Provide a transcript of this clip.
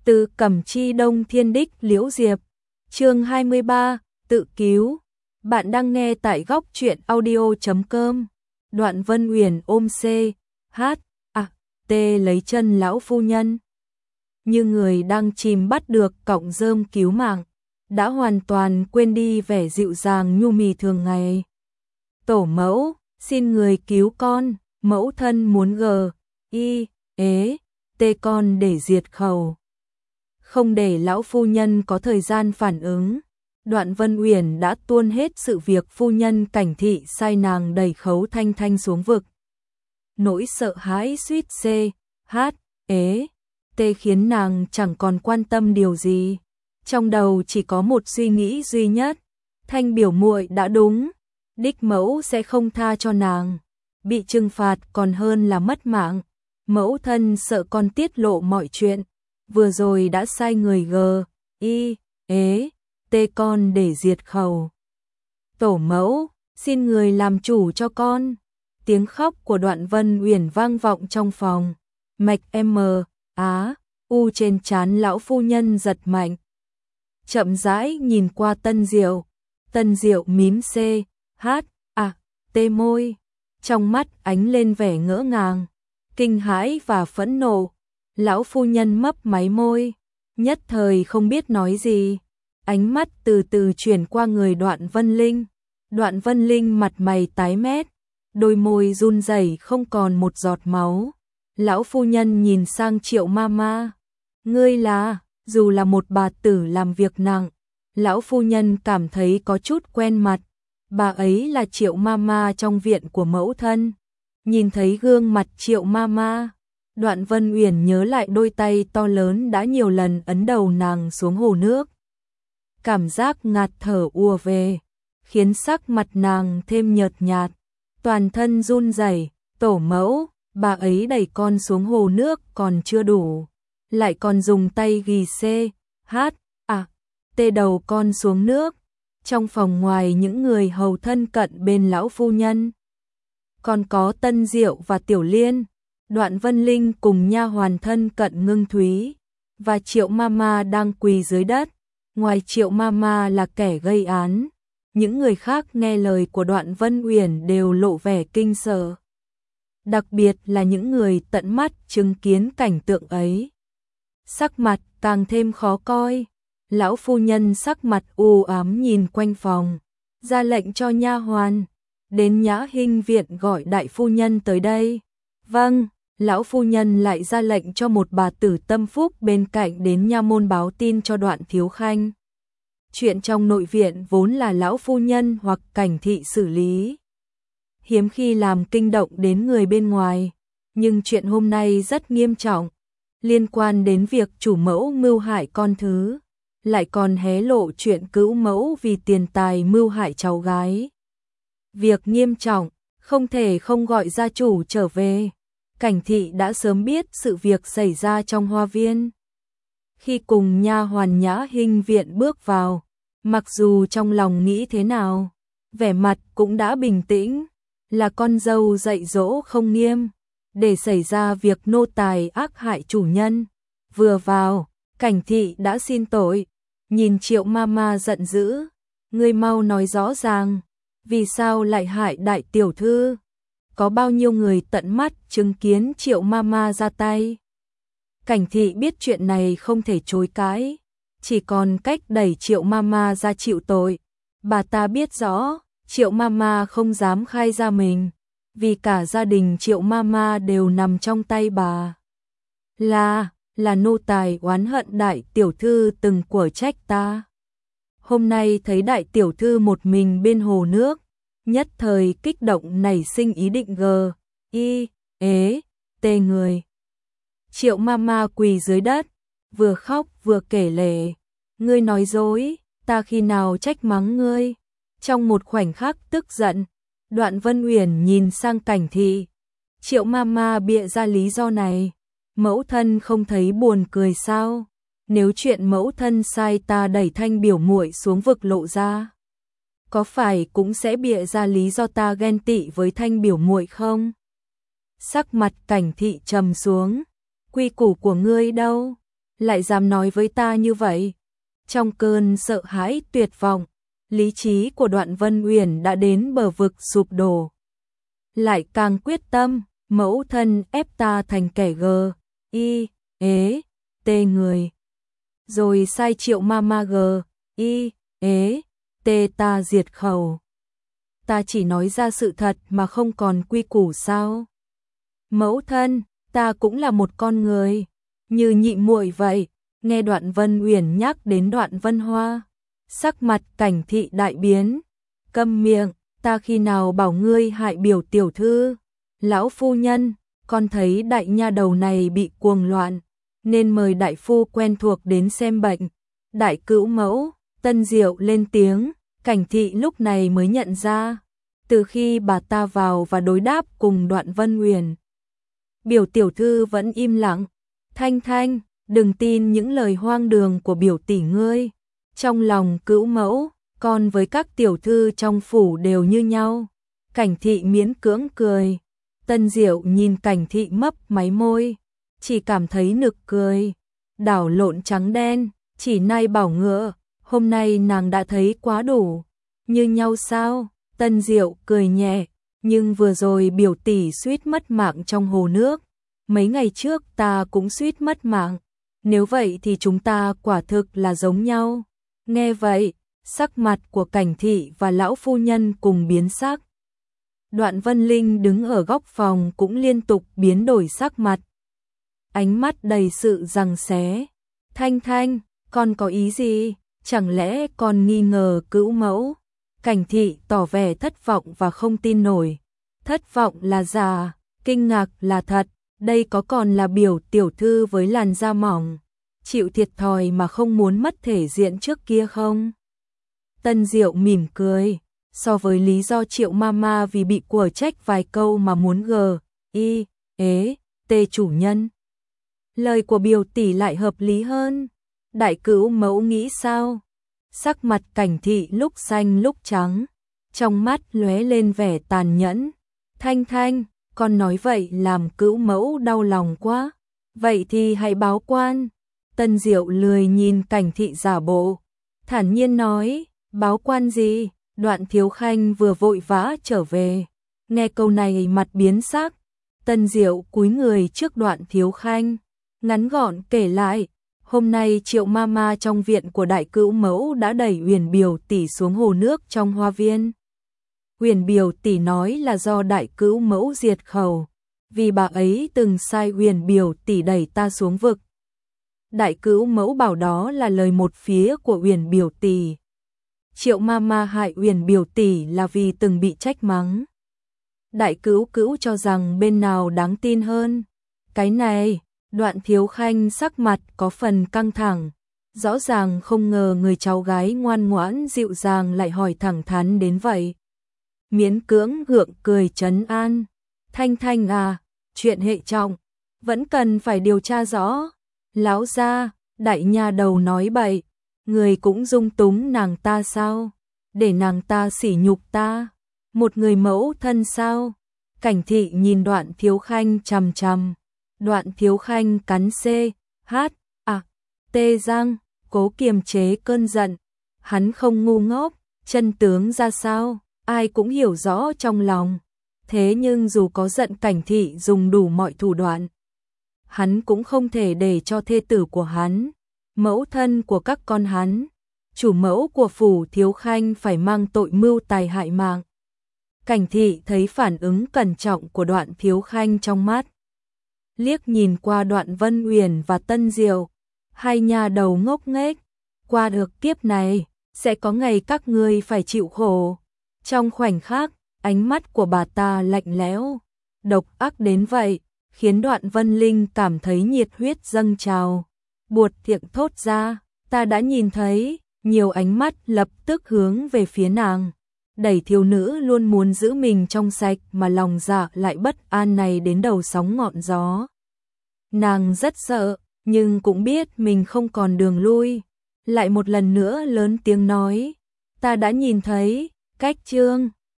Từ Cẩm Chi Đông Thiên Đích Liễu Diệp. Chương 23, tự cứu. Bạn đang nghe tại góc truyện audio.com. Đoạn Vân Uyển ôm T lấy chân lão phu nhân. Như người đang chìm bắt được cọng rơm cứu mạng, đã hoàn toàn quên đi vẻ dịu dàng nhu mì thường ngày. Tổ mẫu, xin người cứu con, mẫu thân muốn con để diệt khẩu. Không để lão phu nhân có thời gian phản ứng, Đoạn Vân Uyển đã tuôn hết sự việc phu nhân Cảnh Thị sai nàng đẩy Khấu Thanh Thanh xuống vực. Nỗi sợ hãi suýt khiến nàng chẳng còn quan tâm điều gì. Trong đầu chỉ có một suy nghĩ duy nhất, Thanh biểu muội đã đúng, đích mẫu sẽ không tha cho nàng. Bị trừng phạt còn hơn là mất mạng. Mẫu thân sợ con tiết lộ mọi chuyện, vừa rồi đã sai người con để diệt khẩu. Tổ mẫu, xin người làm chủ cho con. Tiếng khóc của Đoạn Vân Uyển vang vọng trong phòng. Mạch trên trán lão phu nhân giật mạnh. Chậm rãi nhìn qua Tân Diệu mím môi. Trong mắt ánh lên vẻ ngỡ ngàng, kinh hãi và phẫn nộ. Lão phu nhân mấp máy môi, nhất thời không biết nói gì. Ánh mắt từ từ chuyển qua người Đoạn Vân Linh. Đoạn Vân Linh mặt mày tái mét, đôi môi run rẩy không còn một giọt máu. Lão phu nhân nhìn sang Triệu Mama. Ngươi là, dù là một bà tử làm việc nặng, lão phu nhân cảm thấy có chút quen mặt. Bà ấy là Triệu Mama trong viện của mẫu thân. Nhìn thấy gương mặt Triệu Mama, Đoạn Vân Uyển nhớ lại đôi tay to lớn đã nhiều lần ấn đầu nàng xuống hồ nước. Cảm giác ngạt thở ùa về, khiến sắc mặt nàng thêm nhợt nhạt, toàn thân run rẩy. Tổ mẫu, bà ấy đẩy con xuống hồ nước còn chưa đủ, lại còn dùng tay ghì đầu con xuống nước. Trong phòng ngoài những người hầu thân cận bên lão phu nhân, còn có Tân Diệu và Tiểu Liên, Đoạn Vân Linh cùng nha hoàn thân cận Ngưng Thúy và Triệu Mama đang quỳ dưới đất. Ngoài Triệu Mama là kẻ gây án, những người khác nghe lời của Đoạn Vân Uyển đều lộ vẻ kinh sợ. Đặc biệt là những người tận mắt chứng kiến cảnh tượng ấy, sắc mặt càng thêm khó coi. Lão phu nhân sắc mặt u ám nhìn quanh phòng, ra lệnh cho nha hoàn đến Nhã Hinh viện gọi đại phu nhân tới đây. Vâng. Lão phu nhân lại ra lệnh cho một bà tử tâm phúc bên cạnh đến nha môn báo tin cho Đoạn Thiếu Khanh. Chuyện trong nội viện vốn là lão phu nhân hoặc Cảnh Thị xử lý, hiếm khi làm kinh động đến người bên ngoài, nhưng chuyện hôm nay rất nghiêm trọng, liên quan đến việc chủ mẫu mưu hại con thứ, lại còn hé lộ chuyện cữu mẫu vì tiền tài mưu hại cháu gái. Việc nghiêm trọng, không thể không gọi gia chủ trở về. Cảnh Thị đã sớm biết sự việc xảy ra trong hoa viên. Khi cùng nha hoàn Nhã Hinh viện bước vào, mặc dù trong lòng nghĩ thế nào, vẻ mặt cũng đã bình tĩnh. Là con dâu dạy dỗ không nghiêm, để xảy ra việc nô tài ác hại chủ nhân. Vừa vào, Cảnh Thị đã xin tội. Nhìn Triệu Mama giận dữ, ngươi mau nói rõ ràng, vì sao lại hại đại tiểu thư? Có bao nhiêu người tận mắt chứng kiến Triệu Mama ra tay? Cảnh Thị biết chuyện này không thể chối cãi, chỉ còn cách đẩy Triệu Mama ra chịu tội. Bà ta biết rõ, Triệu Mama không dám khai ra mình, vì cả gia đình Triệu Mama đều nằm trong tay bà. Là nô tài oán hận đại tiểu thư từng quở trách ta. Hôm nay thấy đại tiểu thư một mình bên hồ nước, nhất thời kích động nảy sinh ý định người. Triệu Mama quỳ dưới đất, vừa khóc vừa kể lể. Ngươi nói dối, ta khi nào trách mắng ngươi? Trong một khoảnh khắc tức giận, Đoạn Vân Uyển nhìn sang Cảnh Thị. Triệu Mama bịa ra lý do này, mẫu thân không thấy buồn cười sao? Nếu chuyện mẫu thân sai ta đẩy Thanh biểu muội xuống vực lộ ra, có phải cũng sẽ bịa ra lý do ta ghen tị với Thanh biểu muội không? Sắc mặt Cảnh Thị trầm xuống. Quy củ của ngươi đâu? lại dám nói với ta như vậy. Trong cơn sợ hãi tuyệt vọng, lý trí của Đoạn Vân Uyển đã đến bờ vực sụp đổ. Lại càng quyết tâm, mẫu thân ép ta thành kẻ tê người. Rồi sai Triệu Mama tê ta diệt khẩu. Ta chỉ nói ra sự thật mà không còn quy củ sao? Mẫu thân, ta cũng là một con người, như nhị muội vậy. Nghe Đoạn Vân Uyển nhắc đến Đoạn Vân Hoa, sắc mặt Cảnh Thị đại biến. Câm miệng, ta khi nào bảo ngươi hại biểu tiểu thư? Lão phu nhân, con thấy đại nha đầu này bị cuồng loạn, nên mời đại phu quen thuộc đến xem bệnh. Đại cữu mẫu, Tân Diệu lên tiếng. Cảnh Thị lúc này mới nhận ra, từ khi bà ta vào và đối đáp cùng Đoạn Vân Uyển, biểu tiểu thư vẫn im lặng. Thanh Thanh, đừng tin những lời hoang đường của biểu tỷ ngươi. Trong lòng cữu mẫu, con với các tiểu thư trong phủ đều như nhau. Cảnh Thị miễn cưỡng cười. Tân Diệu nhìn Cảnh Thị mấp máy môi, chỉ cảm thấy nực cười. Đảo lộn trắng đen, chỉ nay bảo ngựa, hôm nay nàng đã thấy quá đủ. Như nhau sao? Tân Diệu cười nhẹ, nhưng vừa rồi biểu tỷ suýt mất mạng trong hồ nước. Mấy ngày trước ta cũng suýt mất mạng. Nếu vậy thì chúng ta quả thực là giống nhau. Nghe vậy, sắc mặt của Cảnh Thị và lão phu nhân cùng biến sắc. Đoạn Vân Linh đứng ở góc phòng cũng liên tục biến đổi sắc mặt. Ánh mắt đầy sự giằng xé. Thanh Thanh, con có ý gì? Chẳng lẽ con nghi ngờ cữu mẫu? Cảnh Thị tỏ vẻ thất vọng và không tin nổi. Thất vọng là giả, kinh ngạc là thật. Đây có còn là biểu tiểu thư với làn da mỏng, chịu thiệt thòi mà không muốn mất thể diện trước kia không? Tân Diệu mỉm cười, so với lý do Triệu Mama vì bị của trách vài câu mà muốn tê chủ nhân. Lời của biểu tỷ lại hợp lý hơn. Đại cữu mẫu nghĩ sao? Sắc mặt Cảnh Thị lúc xanh lúc trắng, trong mắt lóe lên vẻ tàn nhẫn. Thanh Thanh, con nói vậy làm cữu mẫu đau lòng quá. Vậy thì hãy báo quan. Tân Diệu lười nhìn Cảnh Thị giả bộ, thản nhiên nói, báo quan gì? Đoạn Thiếu Khanh vừa vội vã trở về, nghe câu này mặt biến sắc. Tân Diệu cúi người trước Đoạn Thiếu Khanh, ngắn gọn kể lại, hôm nay Triệu Mama trong viện của đại cữu mẫu đã đẩy Uyển biểu tỷ xuống hồ nước trong hoa viên. Uyển biểu tỷ nói là do đại cữu mẫu diệt khẩu, vì bà ấy từng sai Uyển biểu tỷ đẩy ta xuống vực. Đại cữu mẫu bảo đó là lời một phía của Uyển biểu tỷ. Triệu Mama hại Uyển biểu tỷ là vì từng bị trách mắng. Đại cữu cữu cho rằng bên nào đáng tin hơn? Cái này, Đoạn Thiếu Khanh sắc mặt có phần căng thẳng, rõ ràng không ngờ người cháu gái ngoan ngoãn dịu dàng lại hỏi thẳng thắn đến vậy. Miễn cưỡng gượng cười trấn an. Thanh Thanh à, chuyện hệ trọng, vẫn cần phải điều tra rõ. Lão gia, đại nha đầu nói bậy, người cũng dung túng nàng ta sao? Để nàng ta sỉ nhục ta, một người mẫu thân sao? Cảnh Thị nhìn Đoạn Thiếu Khanh chằm chằm. Đoạn Thiếu Khanh cắn tê răng, cố kiềm chế cơn giận. Hắn không ngu ngốc, chân tướng ra sao, ai cũng hiểu rõ trong lòng. Thế nhưng dù có giận Cảnh Thị dùng đủ mọi thủ đoạn, hắn cũng không thể để cho thê tử của hắn, mẫu thân của các con hắn, chủ mẫu của phủ Thiếu Khanh phải mang tội mưu tài hại mạng. Cảnh Thị thấy phản ứng cẩn trọng của Đoạn Thiếu Khanh trong mắt, liếc nhìn qua Đoạn Vân Uyển và Tân Diệu, hai nhà đầu ngốc nghếch, qua được kiếp này, sẽ có ngày các ngươi phải chịu khổ. Trong khoảnh khắc, ánh mắt của bà ta lạnh lẽo, độc ác đến vậy, khiến Đoạn Vân Linh cảm thấy nhiệt huyết dâng trào. Buột miệng thốt ra, ta đã nhìn thấy, nhiều ánh mắt lập tức hướng về phía nàng. Đẩy thiếu nữ luôn muốn giữ mình trong sạch mà lòng dạ lại bất an này đến đầu sóng ngọn gió. Nàng rất sợ, nhưng cũng biết mình không còn đường lui. Lại một lần nữa lớn tiếng nói, ta đã nhìn thấy, cách chương